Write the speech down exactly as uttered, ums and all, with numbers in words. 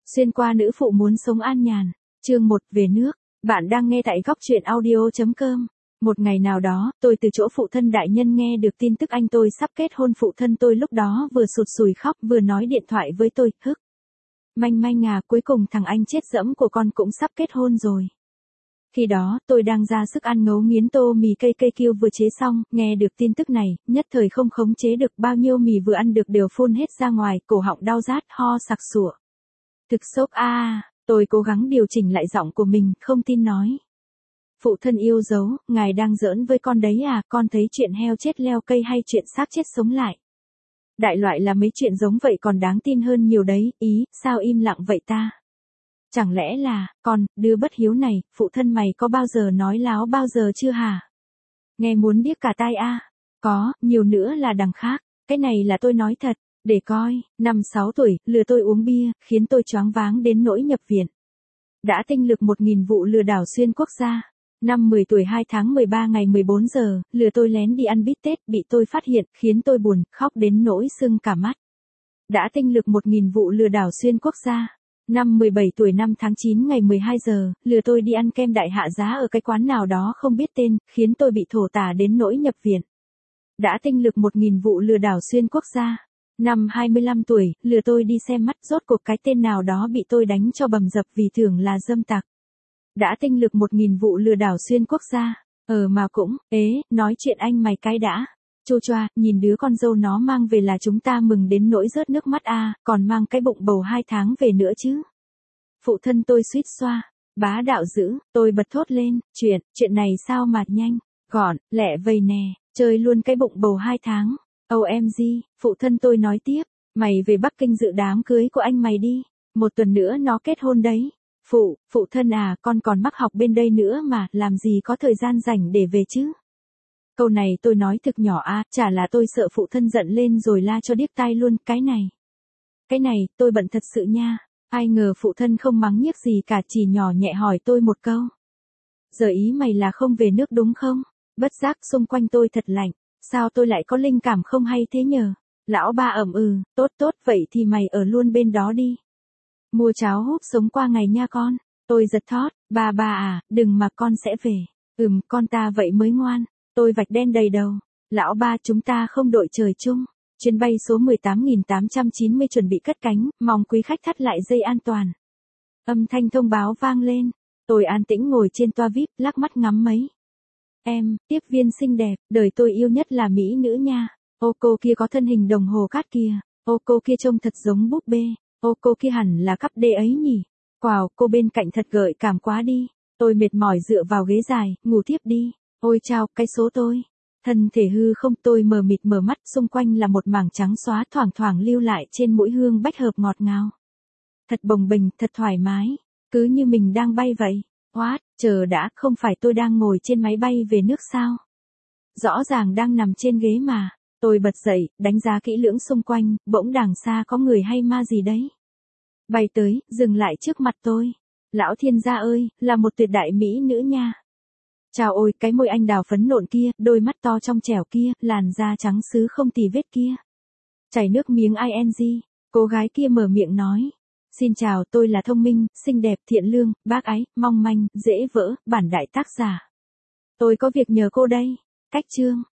Xuyên qua nữ phụ muốn sống an nhàn. Chương một về nước. Bạn đang nghe tại góc truyện audio.com. Một ngày nào đó, tôi từ chỗ phụ thân đại nhân nghe được tin tức anh tôi sắp kết hôn. Phụ thân tôi lúc đó vừa sụt sùi khóc vừa nói điện thoại với tôi, hức. Manh manh à, cuối cùng thằng anh chết dẫm của con cũng sắp kết hôn rồi. Khi đó, tôi đang ra sức ăn ngấu nghiến tô mì cây cây kiêu vừa chế xong, nghe được tin tức này, nhất thời không khống chế được, bao nhiêu mì vừa ăn được đều phun hết ra ngoài, cổ họng đau rát, ho sặc sụa. Thực sốc a, à, tôi cố gắng điều chỉnh lại giọng của mình, không tin nói. Phụ thân yêu dấu, ngài đang giỡn với con đấy à, con thấy chuyện heo chết leo cây hay chuyện xác chết sống lại. Đại loại là mấy chuyện giống vậy còn đáng tin hơn nhiều đấy, ý, sao im lặng vậy ta? Chẳng lẽ là, con, đứa bất hiếu này, phụ thân mày có bao giờ nói láo bao giờ chưa hả? Nghe muốn điếc cả tai a. À? Có, nhiều nữa là đằng khác, cái này là tôi nói thật, để coi, năm sáu tuổi, lừa tôi uống bia, khiến tôi choáng váng đến nỗi nhập viện. Đã tinh lực một nghìn vụ lừa đảo xuyên quốc gia. Năm mười tuổi hai tháng mười ba ngày mười bốn giờ, lừa tôi lén đi ăn bít tết, bị tôi phát hiện, khiến tôi buồn, khóc đến nỗi sưng cả mắt. Đã tinh lực một nghìn vụ lừa đảo xuyên quốc gia. Năm mười bảy tuổi năm tháng chín ngày mười hai giờ, lừa tôi đi ăn kem đại hạ giá ở cái quán nào đó không biết tên, khiến tôi bị thổ tả đến nỗi nhập viện. Đã tinh lực một nghìn vụ lừa đảo xuyên quốc gia. Năm hai mươi lăm tuổi, lừa tôi đi xem mắt, rốt cuộc cái tên nào đó bị tôi đánh cho bầm dập vì tưởng là dâm tặc. Đã tinh lực một nghìn vụ lừa đảo xuyên quốc gia. Ờ mà cũng, ế, nói chuyện anh mày cái đã. Chô choa, nhìn đứa con dâu nó mang về là chúng ta mừng đến nỗi rớt nước mắt a, à, còn mang cái bụng bầu hai tháng về nữa chứ. Phụ thân tôi suýt xoa, bá đạo dữ, tôi bật thốt lên, chuyện, chuyện này sao mà nhanh, gọn, lẹ vầy nè, chơi luôn cái bụng bầu hai tháng. ô em giê, phụ thân tôi nói tiếp, mày về Bắc Kinh dự đám cưới của anh mày đi, một tuần nữa nó kết hôn đấy. Phụ, phụ thân à, con còn mắc học bên đây nữa mà, làm gì có thời gian rảnh để về chứ. Câu này tôi nói thực nhỏ a, à, chả là tôi sợ phụ thân giận lên rồi la cho điếc tai luôn, cái này. Cái này, tôi bận thật sự nha. Ai ngờ phụ thân không mắng nhiếc gì cả, chỉ nhỏ nhẹ hỏi tôi một câu. Giờ ý mày là không về nước đúng không? Bất giác xung quanh tôi thật lạnh, sao tôi lại có linh cảm không hay thế nhờ? Lão ba ẩm ừ, tốt tốt vậy thì mày ở luôn bên đó đi. Mua cháo húp sống qua ngày nha con. Tôi giật thót, ba ba à, đừng mà con sẽ về. Ừm, con ta vậy mới ngoan. Tôi vạch đen đầy đầu. Lão ba chúng ta không đội trời chung. Chuyến bay số mười tám nghìn tám trăm chín mươi chuẩn bị cất cánh, mong quý khách thắt lại dây an toàn. Âm thanh thông báo vang lên. Tôi an tĩnh ngồi trên toa vi ai pi, lắc mắt ngắm mấy. Em, tiếp viên xinh đẹp, đời tôi yêu nhất là mỹ nữ nha. Ô cô kia có thân hình đồng hồ cát kìa. Ô cô kia trông thật giống búp bê. Ô cô kia hẳn là cắp đê ấy nhỉ. Wow, cô bên cạnh thật gợi cảm quá đi. Tôi mệt mỏi dựa vào ghế dài, ngủ tiếp đi. Ôi chao, cái số tôi. Thân thể hư không, tôi mờ mịt mở mắt, xung quanh là một mảng trắng xóa thoảng thoảng lưu lại trên mũi hương bách hợp ngọt ngào. Thật bồng bềnh, thật thoải mái. Cứ như mình đang bay vậy. What, chờ đã, không phải tôi đang ngồi trên máy bay về nước sao? Rõ ràng đang nằm trên ghế mà. Tôi bật dậy, đánh giá kỹ lưỡng xung quanh, bỗng đằng xa có người hay ma gì đấy. Bay tới, dừng lại trước mặt tôi. Lão thiên gia ơi, là một tuyệt đại mỹ nữ nha. Chào ôi, cái môi anh đào phấn nộn kia, đôi mắt to trong trẻo kia, làn da trắng sứ không tì vết kia. Chảy nước miếng ing, cô gái kia mở miệng nói. Xin chào, tôi là thông minh, xinh đẹp, thiện lương, bác ái, mong manh, dễ vỡ, bản đại tác giả. Tôi có việc nhờ cô đây. Cách chương.